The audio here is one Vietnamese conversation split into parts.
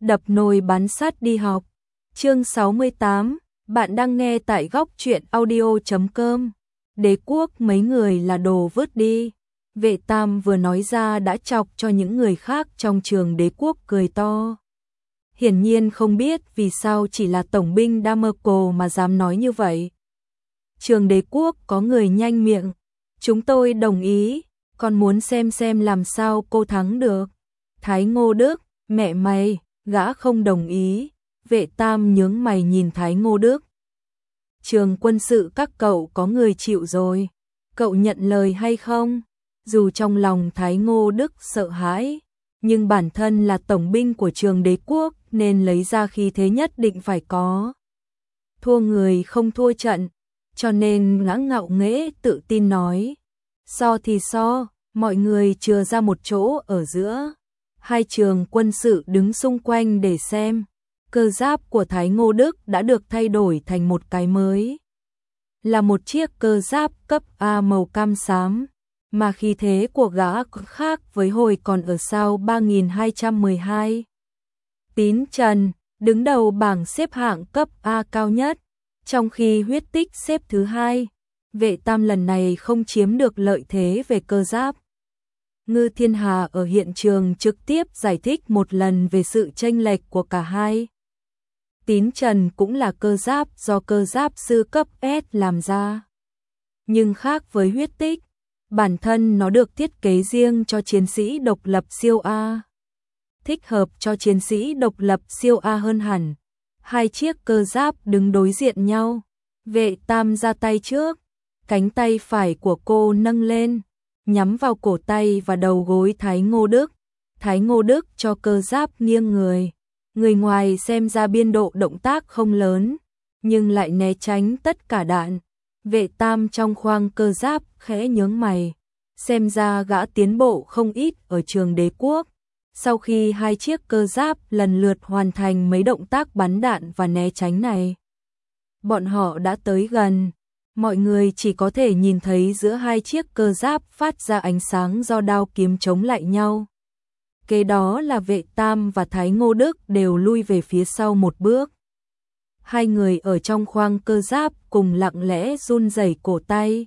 đập nồi bán sắt đi học. Chương 68, bạn đang nghe tại góc truyện audio.com. Đế quốc mấy người là đồ vứt đi. Vệ Tam vừa nói ra đã chọc cho những người khác trong trường đế quốc cười to. Hiển nhiên không biết vì sao chỉ là tổng binh Damerco mà dám nói như vậy. Trường đế quốc có người nhanh miệng. Chúng tôi đồng ý, còn muốn xem làm sao cô thắng được. Thái Ngô Đức, mẹ mày, gã không đồng ý. Vệ Tam nhướng mày nhìn Thái Ngô Đức. Trường quân sự các cậu có người chịu rồi. Cậu nhận lời hay không? Dù trong lòng Thái Ngô Đức sợ hãi, nhưng bản thân là tổng binh của trường đế quốc nên lấy ra khí thế nhất định phải có. Thua người không thua trận, cho nên ngã ngạo nghễ tự tin nói. So thì so, mọi người chừa ra một chỗ ở giữa. Hai trường quân sự đứng xung quanh để xem. Cơ giáp của Thái Ngô Đức đã được thay đổi thành một cái mới. Là một chiếc cơ giáp cấp A màu cam xám, mà khí thế của gã khác với hồi còn ở sao 3212. Tín Trần, đứng đầu bảng xếp hạng cấp A cao nhất, trong khi Huyết Tích xếp thứ hai. Vệ Tam lần này không chiếm được lợi thế về cơ giáp. Ngư Thiên Hà ở hiện trường trực tiếp giải thích một lần về sự chênh lệch của cả hai. Tín Trần cũng là cơ giáp do cơ giáp sư cấp S làm ra. Nhưng khác với Huyết Tích, bản thân nó được thiết kế riêng cho chiến sĩ độc lập siêu A. Thích hợp cho chiến sĩ độc lập siêu A hơn hẳn. Hai chiếc cơ giáp đứng đối diện nhau. Vệ Tam ra tay trước. Cánh tay phải của cô nâng lên, nhắm vào cổ tay và đầu gối Thái Ngô Đức. Thái Ngô Đức cho cơ giáp nghiêng người. Người ngoài xem ra biên độ động tác không lớn, nhưng lại né tránh tất cả đạn. Vệ Tam trong khoang cơ giáp khẽ nhướng mày. Xem ra gã tiến bộ không ít ở trường đế quốc. Sau khi hai chiếc cơ giáp lần lượt hoàn thành mấy động tác bắn đạn và né tránh này, bọn họ đã tới gần. Mọi người chỉ có thể nhìn thấy giữa hai chiếc cơ giáp phát ra ánh sáng do đao kiếm chống lại nhau. Kế đó là Vệ Tam và Thái Ngô Đức đều lui về phía sau một bước. Hai người ở trong khoang cơ giáp cùng lặng lẽ run rẩy cổ tay.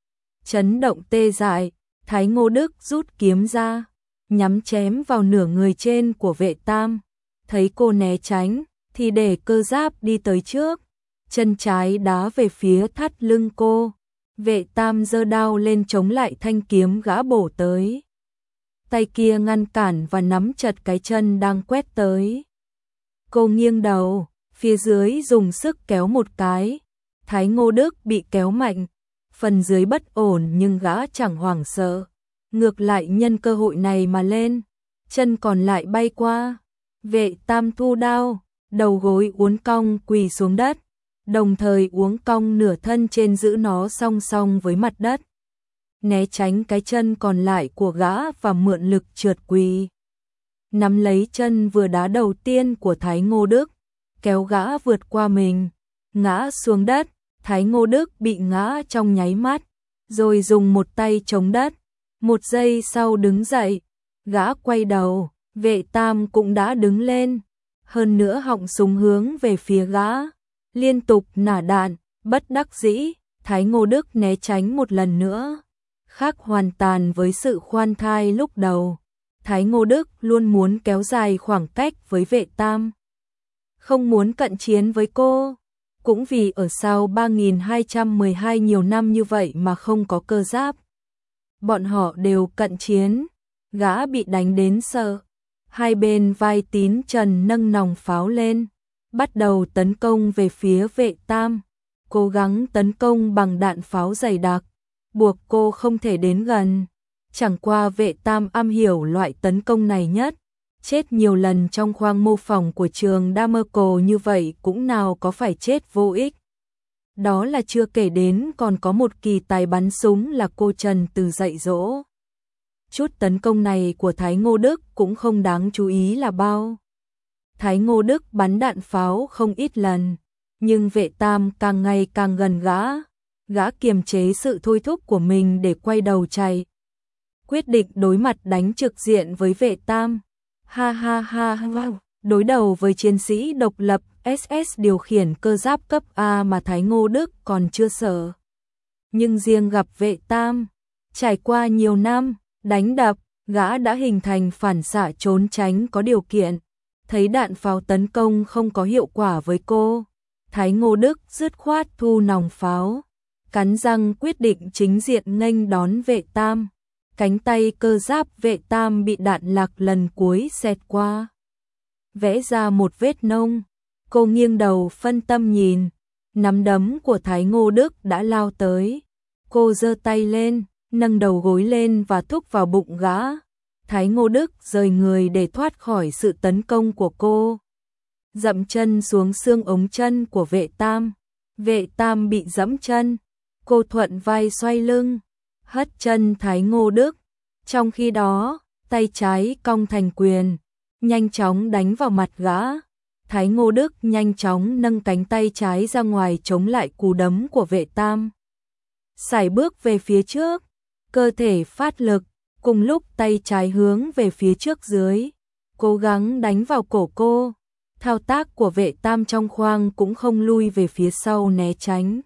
Chấn động tê dại, Thái Ngô Đức rút kiếm ra, nhắm chém vào nửa người trên của Vệ Tam. Thấy cô né tránh, thì để cơ giáp đi tới trước. Chân trái đá về phía thắt lưng cô. Vệ Tam giơ đao lên chống lại thanh kiếm gã bổ tới. Tay kia ngăn cản và nắm chặt cái chân đang quét tới. Cô nghiêng đầu, phía dưới dùng sức kéo một cái. Thái Ngô Đức bị kéo mạnh, phần dưới bất ổn nhưng gã chẳng hoảng sợ. Ngược lại nhân cơ hội này mà lên, chân còn lại bay qua. Vệ Tam thu đao, đầu gối uốn cong quỳ xuống đất, đồng thời uốn cong nửa thân trên giữ nó song song với mặt đất. Né tránh cái chân còn lại của gã và mượn lực trượt quỳ. Nắm lấy chân vừa đá đầu tiên của Thái Ngô Đức, kéo gã vượt qua mình, ngã xuống đất. Thái Ngô Đức bị ngã trong nháy mắt, rồi dùng một tay chống đất. Một giây sau đứng dậy, gã quay đầu, Vệ Tam cũng đã đứng lên. Hơn nữa họng súng hướng về phía gã, liên tục nả đạn. Bất đắc dĩ, Thái Ngô Đức né tránh một lần nữa. Khác hoàn toàn với sự khoan thai lúc đầu. Thái Ngô Đức luôn muốn kéo dài khoảng cách với Vệ Tam, không muốn cận chiến với cô. Cũng vì ở sao 3212 nhiều năm như vậy mà không có cơ giáp, bọn họ đều cận chiến. Gã bị đánh đến sợ. Hai bên vai Tín Trần nâng nòng pháo lên, bắt đầu tấn công về phía Vệ Tam. Cố gắng tấn công bằng đạn pháo dày đặc, buộc cô không thể đến gần. Chẳng qua Vệ Tam am hiểu loại tấn công này nhất. Chết nhiều lần trong khoang mô phỏng của trường Damerco như vậy cũng nào có phải chết vô ích. Đó là chưa kể đến còn có một kỳ tài bắn súng là cô Trần Từ dạy dỗ. Chút tấn công này của Thái Ngô Đức cũng không đáng chú ý là bao. Thái Ngô Đức bắn đạn pháo không ít lần, nhưng Vệ Tam càng ngày càng gần gã. Gã kiềm chế sự thôi thúc của mình để quay đầu chạy. Quyết định đối mặt đánh trực diện với Vệ Tam. Ha ha ha, Đối đầu với chiến sĩ độc lập SS điều khiển cơ giáp cấp A mà Thái Ngô Đức còn chưa sợ. Nhưng riêng gặp Vệ Tam, trải qua nhiều năm đánh đập, gã đã hình thành phản xạ trốn tránh có điều kiện. Thấy đạn pháo tấn công không có hiệu quả với cô, Thái Ngô Đức dứt khoát thu nòng pháo, cắn răng quyết định chính diện nghênh đón Vệ Tam. Cánh tay cơ giáp Vệ Tam bị đạn lạc lần cuối xẹt qua, vẽ ra một vết nông. Cô nghiêng đầu phân tâm nhìn, nắm đấm của Thái Ngô Đức đã lao tới. Cô giơ tay lên, nâng đầu gối lên và thúc vào bụng gã. Thái Ngô Đức rời người để thoát khỏi sự tấn công của cô, dậm chân xuống xương ống chân của Vệ Tam. Vệ Tam bị dẫm chân, cô thuận vai xoay lưng, hất chân Thái Ngô Đức. Trong khi đó, tay trái cong thành quyền, nhanh chóng đánh vào mặt gã. Thái Ngô Đức nhanh chóng nâng cánh tay trái ra ngoài chống lại cú đấm của Vệ Tam. Sải bước về phía trước, cơ thể phát lực, cùng lúc tay trái hướng về phía trước dưới, cố gắng đánh vào cổ cô. Thao tác của Vệ Tam trong khoang cũng không lui về phía sau né tránh,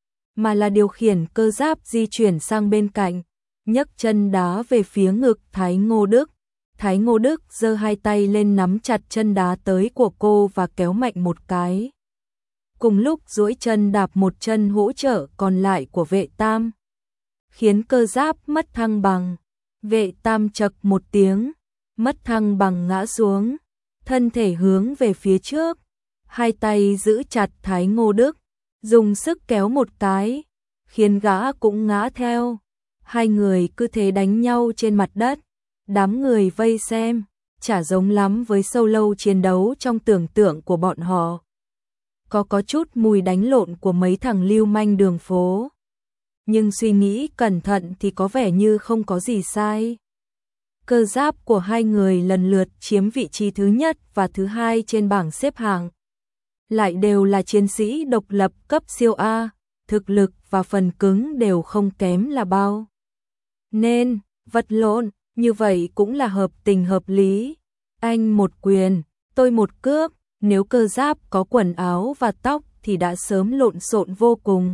mà là điều khiển cơ giáp di chuyển sang bên cạnh, nhấc chân đá về phía ngực Thái Ngô Đức. Thái Ngô Đức giơ hai tay lên nắm chặt chân đá tới của cô và kéo mạnh một cái. Cùng lúc duỗi chân đạp một chân hỗ trợ còn lại của Vệ Tam, khiến cơ giáp mất thăng bằng. Vệ Tam chậc một tiếng, mất thăng bằng ngã xuống, thân thể hướng về phía trước, hai tay giữ chặt Thái Ngô Đức, dùng sức kéo một cái, khiến gã cũng ngã theo. Hai người cứ thế đánh nhau trên mặt đất. Đám người vây xem, chả giống lắm với solo chiến đấu trong tưởng tượng của bọn họ. Có chút mùi đánh lộn của mấy thằng lưu manh đường phố. Nhưng suy nghĩ cẩn thận thì có vẻ như không có gì sai. Cơ giáp của hai người lần lượt chiếm vị trí thứ nhất và thứ hai trên bảng xếp hạng. Lại đều là chiến sĩ độc lập cấp siêu A, thực lực và phần cứng đều không kém là bao. Nên, vật lộn như vậy cũng là hợp tình hợp lý. Anh một quyền, tôi một cước, nếu cơ giáp có quần áo và tóc thì đã sớm lộn xộn vô cùng.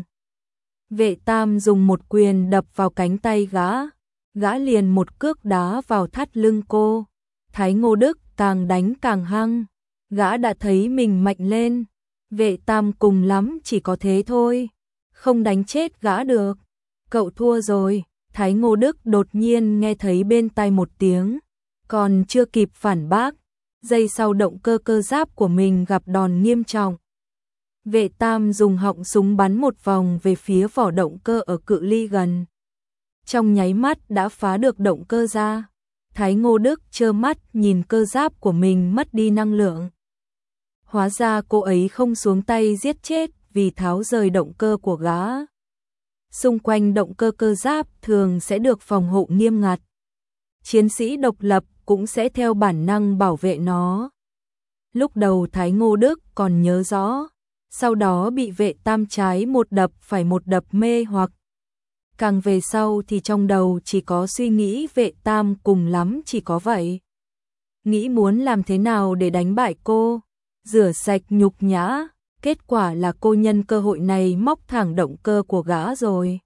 Vệ Tam dùng một quyền đập vào cánh tay gã liền một cước đá vào thắt lưng cô. Thái Ngô Đức càng đánh càng hăng, gã đã thấy mình mạnh lên. Vệ Tam cùng lắm chỉ có thế thôi, không đánh chết gã được. Cậu thua rồi. Thái Ngô Đức đột nhiên nghe thấy bên tai một tiếng, còn chưa kịp phản bác, giây sau động cơ cơ giáp của mình gặp đòn nghiêm trọng. Vệ Tam dùng họng súng bắn một vòng về phía vỏ động cơ ở cự ly gần. Trong nháy mắt đã phá được động cơ ra. Thái Ngô Đức trơ mắt nhìn cơ giáp của mình mất đi năng lượng. Hóa ra cô ấy không xuống tay giết chết vì tháo rời động cơ của gã. Xung quanh động cơ cơ giáp thường sẽ được phòng hộ nghiêm ngặt. Chiến sĩ độc lập cũng sẽ theo bản năng bảo vệ nó. Lúc đầu Thái Ngô Đức còn nhớ rõ, sau đó bị Vệ Tam trái một đập phải một đập mê hoặc. Càng về sau thì trong đầu chỉ có suy nghĩ Vệ Tam cùng lắm chỉ có vậy. Nghĩ muốn làm thế nào để đánh bại cô, rửa sạch nhục nhã. Kết quả là cô nhân cơ hội này móc thẳng động cơ của gã rồi.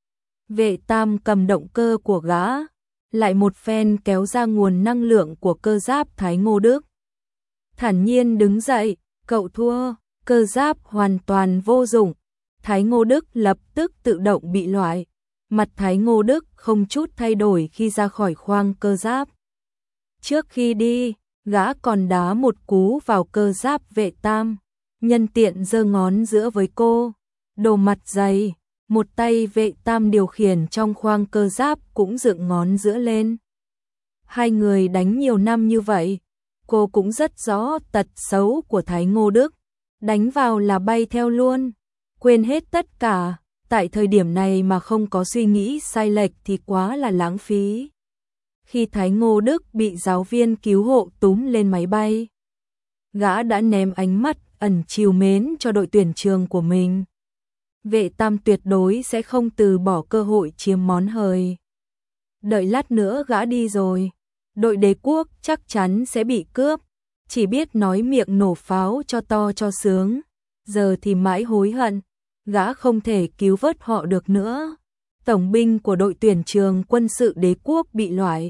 Vệ Tam cầm động cơ của gã, lại một phen kéo ra nguồn năng lượng của cơ giáp Thái Ngô Đức. Thản nhiên đứng dậy, cậu thua, cơ giáp hoàn toàn vô dụng. Thái Ngô Đức lập tức tự động bị loại. Mặt Thái Ngô Đức không chút thay đổi khi ra khỏi khoang cơ giáp. Trước khi đi, gã còn đá một cú vào cơ giáp Vệ Tam. Nhân tiện giơ ngón giữa với cô, đồ mặt dày, một tay Vệ Tam điều khiển trong khoang cơ giáp cũng dựng ngón giữa lên. Hai người đánh nhiều năm như vậy, cô cũng rất rõ tật xấu của Thái Ngô Đức, đánh vào là bay theo luôn, quên hết tất cả, tại thời điểm này mà không có suy nghĩ sai lệch thì quá là lãng phí. Khi Thái Ngô Đức bị giáo viên cứu hộ túm lên máy bay, gã đã ném ánh mắt ẩn trìu mến cho đội tuyển trường của mình. Vệ Tam tuyệt đối sẽ không từ bỏ cơ hội chiếm món hời. Đợi lát nữa gã đi rồi, đội Đế Quốc chắc chắn sẽ bị cướp. chỉ biết nói miệng nổ pháo cho to cho sướng, giờ thì mãi hối hận, gã không thể cứu vớt họ được nữa. Tổng binh của đội tuyển trường quân sự đế quốc bị loại.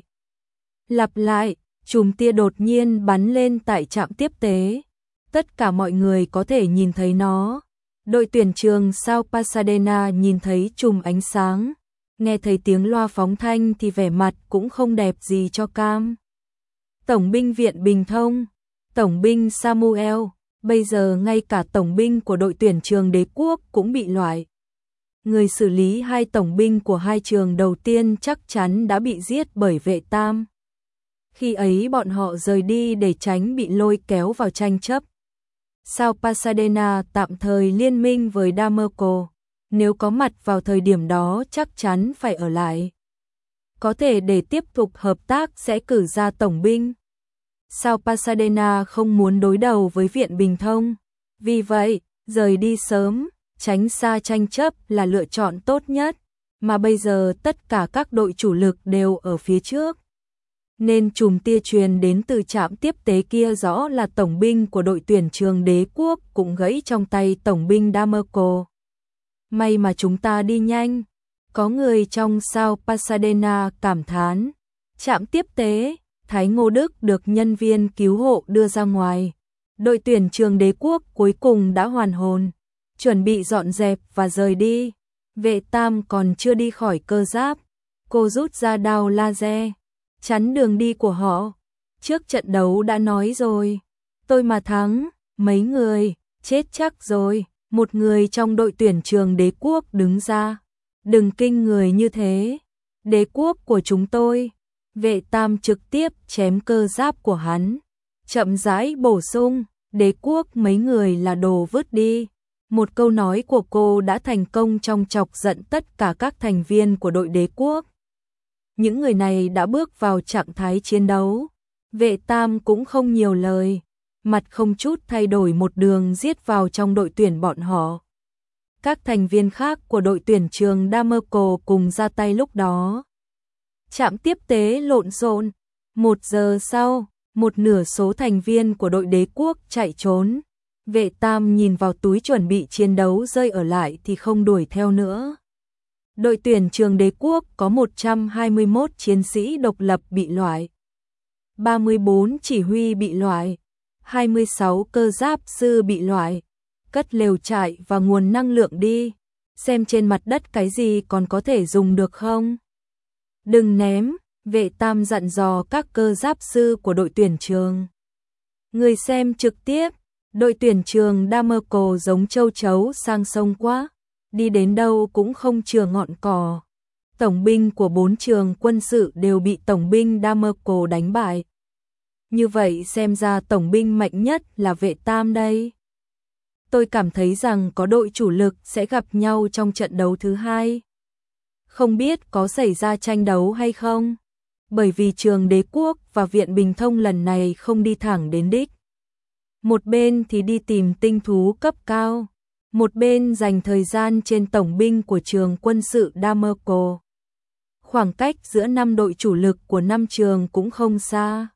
Lặp lại, chùm tia đột nhiên bắn lên tại trạm tiếp tế. Tất cả mọi người có thể nhìn thấy nó. Đội tuyển trường sao Pasadena nhìn thấy chùm ánh sáng, nghe thấy tiếng loa phóng thanh thì vẻ mặt cũng không đẹp gì cho cam. Tổng binh viện Bình Thông, tổng binh Samuel, bây giờ ngay cả tổng binh của đội tuyển trường đế quốc cũng bị loại. Người xử lý hai tổng binh của hai trường đầu tiên chắc chắn đã bị giết bởi vệ tam. Khi ấy bọn họ rời đi để tránh bị lôi kéo vào tranh chấp. Sao Pasadena tạm thời liên minh với Damerco, nếu có mặt vào thời điểm đó chắc chắn phải ở lại. Có thể để tiếp tục hợp tác sẽ cử ra tổng binh. Sao Pasadena không muốn đối đầu với viện Bình Thông, vì vậy, rời đi sớm, tránh xa tranh chấp là lựa chọn tốt nhất, mà bây giờ tất cả các đội chủ lực đều ở phía trước. Nên chùm tia truyền đến từ trạm tiếp tế kia rõ là tổng binh của đội tuyển trường đế quốc cũng gãy trong tay tổng binh Damerco. May mà chúng ta đi nhanh, có người trong sao Pasadena cảm thán. Trạm tiếp tế, Thái Ngô Đức được nhân viên cứu hộ đưa ra ngoài. Đội tuyển trường đế quốc cuối cùng đã hoàn hồn, chuẩn bị dọn dẹp và rời đi. Vệ tam còn chưa đi khỏi cơ giáp, cô rút ra đao laser, chắn đường đi của họ. Trước trận đấu đã nói rồi, tôi mà thắng, mấy người, chết chắc rồi. Một người trong đội tuyển trường đế quốc đứng ra. Đừng kinh người như thế, đế quốc của chúng tôi. Vệ tam trực tiếp chém cơ giáp của hắn, chậm rãi bổ sung, đế quốc mấy người là đồ vứt đi. Một câu nói của cô đã thành công trong chọc giận tất cả các thành viên của đội đế quốc. Những người này đã bước vào trạng thái chiến đấu. Vệ tam cũng không nhiều lời, mặt không chút thay đổi một đường giết vào trong đội tuyển bọn họ. Các thành viên khác của đội tuyển trường Damerco cùng ra tay lúc đó. Trạm tiếp tế lộn xộn. 1 giờ sau, một nửa số thành viên của đội đế quốc chạy trốn. Vệ tam nhìn vào túi chuẩn bị chiến đấu rơi ở lại thì không đuổi theo nữa. Đội tuyển trường đế quốc có 121 chiến sĩ độc lập bị loại, 34 chỉ huy bị loại, 26 cơ giáp sư bị loại. Cất lều trại và nguồn năng lượng đi, xem trên mặt đất cái gì còn có thể dùng được không. Đừng ném, vệ tam dặn dò các cơ giáp sư của đội tuyển trường. Người xem trực tiếp, đội tuyển trường Damerco giống châu chấu sang sông quá, đi đến đâu cũng không chừa ngọn cỏ. Tổng binh của 4 trường quân sự đều bị tổng binh Damerco đánh bại. Như vậy xem ra tổng binh mạnh nhất là vệ tam đây. Tôi cảm thấy rằng có đội chủ lực sẽ gặp nhau trong trận đấu thứ hai. Không biết có xảy ra tranh đấu hay không, bởi vì trường đế quốc và viện Bình Thông lần này không đi thẳng đến đích. Một bên thì đi tìm tinh thú cấp cao, một bên dành thời gian trên tổng binh của trường quân sự Damerco. Khoảng cách giữa 5 đội chủ lực của 5 trường cũng không xa.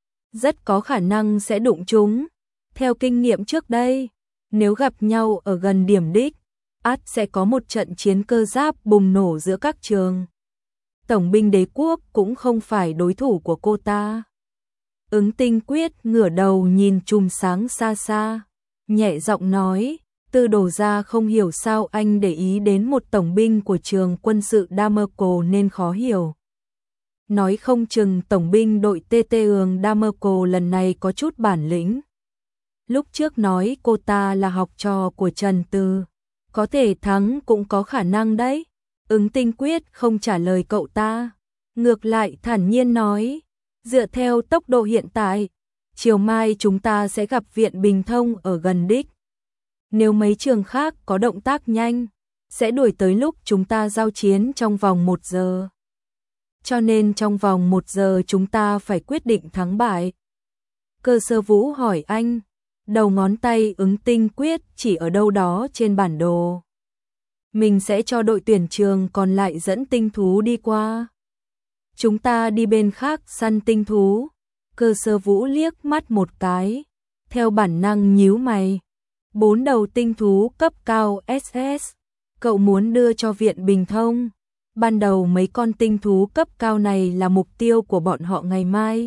Rất có khả năng sẽ đụng chúng. Theo kinh nghiệm trước đây, nếu gặp nhau ở gần điểm đích, ắt sẽ có một trận chiến cơ giáp bùng nổ giữa các trường. Tổng binh đế quốc cũng không phải đối thủ của cô ta. Ứng Tinh Quyết ngửa đầu nhìn chùm sáng xa xa, nhẹ giọng nói, Tư Đồ gia không hiểu sao anh để ý đến một tổng binh của trường quân sự Damerco nên khó hiểu. Nói không chừng tổng binh đội TT ương Damerco lần này có chút bản lĩnh. Lúc trước nói cô ta là học trò của Trần Từ, có thể thắng cũng có khả năng đấy. Ứng Tinh Quyết không trả lời cậu ta, ngược lại thản nhiên nói, dựa theo tốc độ hiện tại, chiều mai chúng ta sẽ gặp viện Bình Thông ở gần đích. Nếu mấy trường khác có động tác nhanh, sẽ đuổi tới lúc chúng ta giao chiến trong vòng 1 giờ. Cho nên trong vòng 1 giờ chúng ta phải quyết định thắng bại. Cơ Sơ Vũ hỏi anh, đầu ngón tay Ứng Tinh Quyết chỉ ở đâu đó trên bản đồ. Mình sẽ cho đội tuyển trường còn lại dẫn tinh thú đi qua. Chúng ta đi bên khác săn tinh thú. Cơ Sơ Vũ liếc mắt một cái, theo bản năng nhíu mày. 4 đầu tinh thú cấp cao SS, cậu muốn đưa cho Viện Bình Thông. Ban đầu mấy con tinh thú cấp cao này là mục tiêu của bọn họ ngày mai,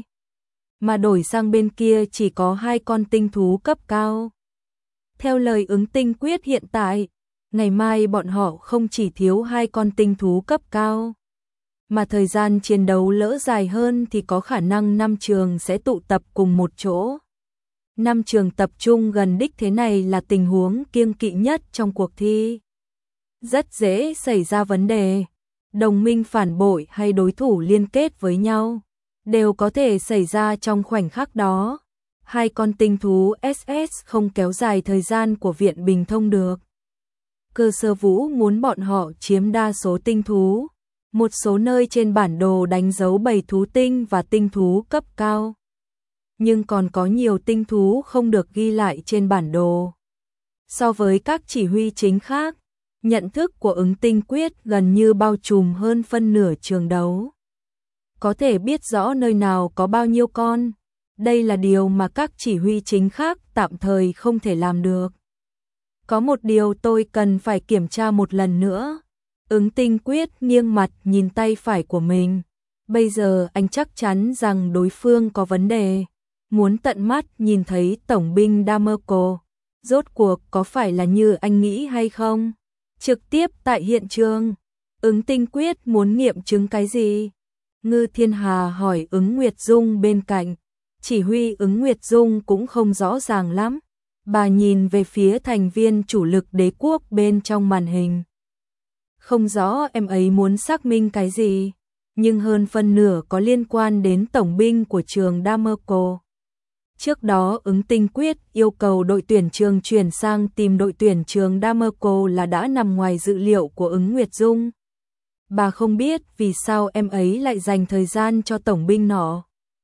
mà đổi sang bên kia chỉ có 2 con tinh thú cấp cao. Theo lời ứng tinh quyết hiện tại, ngày mai bọn họ không chỉ thiếu 2 con tinh thú cấp cao, mà thời gian chiến đấu lỡ dài hơn thì có khả năng 5 trường sẽ tụ tập cùng một chỗ. 5 trường tập trung gần đích thế này là tình huống kiêng kỵ nhất trong cuộc thi. Rất dễ xảy ra vấn đề, đồng minh phản bội hay đối thủ liên kết với nhau, đều có thể xảy ra trong khoảnh khắc đó. 2 con tinh thú SS không kéo dài thời gian của Viện Bình Thông được. Cơ Sơ Vũ muốn bọn họ chiếm đa số tinh thú. Một số nơi trên bản đồ đánh dấu bầy thú tinh và tinh thú cấp cao. Nhưng còn có nhiều tinh thú không được ghi lại trên bản đồ. So với các chỉ huy chính khác, nhận thức của ứng tinh quyết gần như bao trùm hơn phân nửa trường đấu. Có thể biết rõ nơi nào có bao nhiêu con. Đây là điều mà các chỉ huy chính khác tạm thời không thể làm được. Có một điều tôi cần phải kiểm tra một lần nữa. Ứng tinh quyết nghiêng mặt nhìn tay phải của mình. Bây giờ anh chắc chắn rằng đối phương có vấn đề. Muốn tận mắt nhìn thấy tổng binh Damerco. Rốt cuộc có phải là như anh nghĩ hay không? Trực tiếp tại hiện trường. Ứng tinh quyết muốn nghiệm chứng cái gì? Ngư Thiên Hà hỏi ứng Nguyệt Dung bên cạnh. Chỉ huy ứng Nguyệt Dung cũng không rõ ràng lắm. Bà nhìn về phía thành viên chủ lực đế quốc bên trong màn hình. Không rõ em ấy muốn xác minh cái gì, nhưng hơn phân nửa có liên quan đến tổng binh của trường Damerco. Trước đó ứng tinh quyết yêu cầu đội tuyển trường chuyển sang tìm đội tuyển trường Damerco là đã nằm ngoài dự liệu của ứng Nguyệt Dung. Bà không biết vì sao em ấy lại dành thời gian cho tổng binh nọ.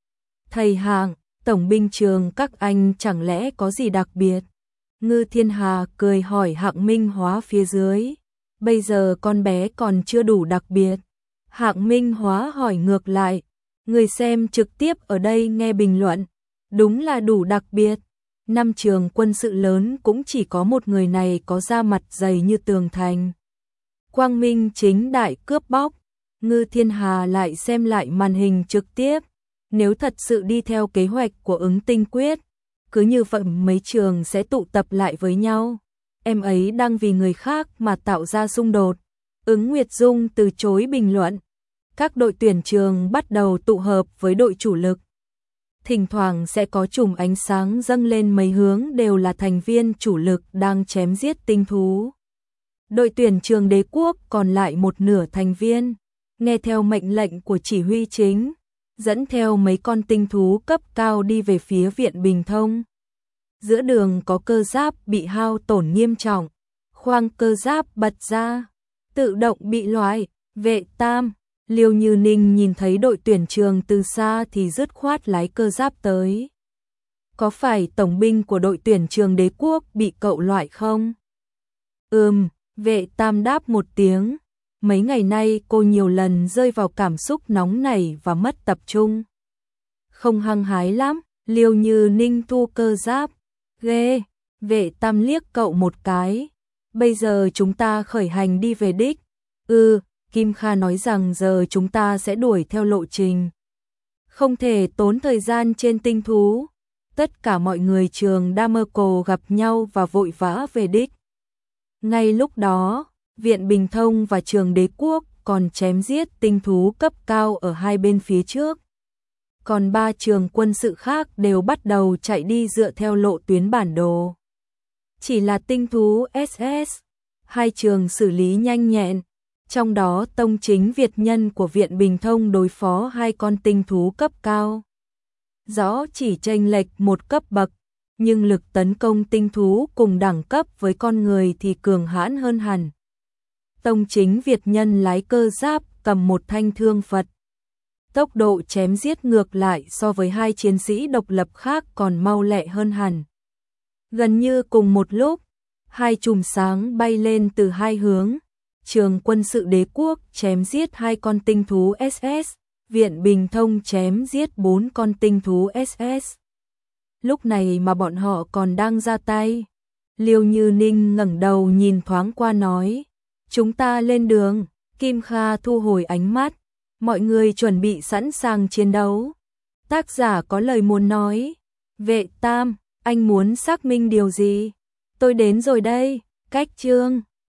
Thầy Hạng, tổng binh trường các anh chẳng lẽ có gì đặc biệt? Ngư Thiên Hà cười hỏi Hạng Minh Hóa phía dưới. Bây giờ con bé còn chưa đủ đặc biệt. Hạng Minh Hóa hỏi ngược lại. Người xem trực tiếp ở đây nghe bình luận. Đúng là đủ đặc biệt. 5 trường quân sự lớn cũng chỉ có một người này có da mặt dày như tường thành. Quang minh chính đại cướp bóc. Ngư Thiên Hà lại xem lại màn hình trực tiếp. Nếu thật sự đi theo kế hoạch của ứng tinh quyết, cứ như vậy mấy trường sẽ tụ tập lại với nhau. Em ấy đang vì người khác mà tạo ra xung đột. Ứng Nguyệt Dung từ chối bình luận. Các đội tuyển trường bắt đầu tụ hợp với đội chủ lực. Thỉnh thoảng sẽ có chùm ánh sáng dâng lên mấy hướng đều là thành viên chủ lực đang chém giết tinh thú. Đội tuyển trường đế quốc còn lại một nửa thành viên, nghe theo mệnh lệnh của chỉ huy chính, dẫn theo mấy con tinh thú cấp cao đi về phía Viện Bình Thông. Giữa đường có cơ giáp bị hao tổn nghiêm trọng, khoang cơ giáp bật ra, tự động bị loại. Vệ Tam, Liêu Như Ninh nhìn thấy đội tuyển trường từ xa thì dứt khoát lái cơ giáp tới. Có phải tổng binh của đội tuyển trường đế quốc bị cậu loại không? Vệ Tam đáp một tiếng. Mấy ngày nay cô nhiều lần rơi vào cảm xúc nóng nảy và mất tập trung. Không hăng hái lắm. Liêu Như Ninh thu cơ giáp. Ghê. Vệ Tam liếc cậu một cái. Bây giờ chúng ta khởi hành đi về đích. Kim Kha nói rằng giờ chúng ta sẽ đuổi theo lộ trình. Không thể tốn thời gian trên tinh thú. Tất cả mọi người trường Damerco gặp nhau và vội vã về đích. Ngay lúc đó, Viện Bình Thông và trường đế quốc còn chém giết tinh thú cấp cao ở hai bên phía trước. Còn 3 trường quân sự khác đều bắt đầu chạy đi dựa theo lộ tuyến bản đồ. Chỉ là tinh thú SS, 2 trường xử lý nhanh nhẹn. Trong đó tông chính Việt nhân của Viện Bình Thông đối phó 2 con tinh thú cấp cao. Rõ chỉ chênh lệch một cấp bậc, nhưng lực tấn công tinh thú cùng đẳng cấp với con người thì cường hãn hơn hẳn. Tông chính Việt nhân lái cơ giáp cầm một thanh thương Phật. Tốc độ chém giết ngược lại so với 2 chiến sĩ độc lập khác còn mau lẹ hơn hẳn. Gần như cùng một lúc, 2 chùm sáng bay lên từ 2 hướng. Trường quân sự đế quốc chém giết 2 con tinh thú SS, Viện Bình Thông chém giết 4 con tinh thú SS. Lúc này mà bọn họ còn đang ra tay. Liêu Như Ninh ngẩng đầu nhìn thoáng qua nói, chúng ta lên đường. Kim Kha thu hồi ánh mắt, mọi người chuẩn bị sẵn sàng chiến đấu. Tác giả có lời muốn nói, Vệ Tam, anh muốn xác minh điều gì? Tôi đến rồi đây, cách chương.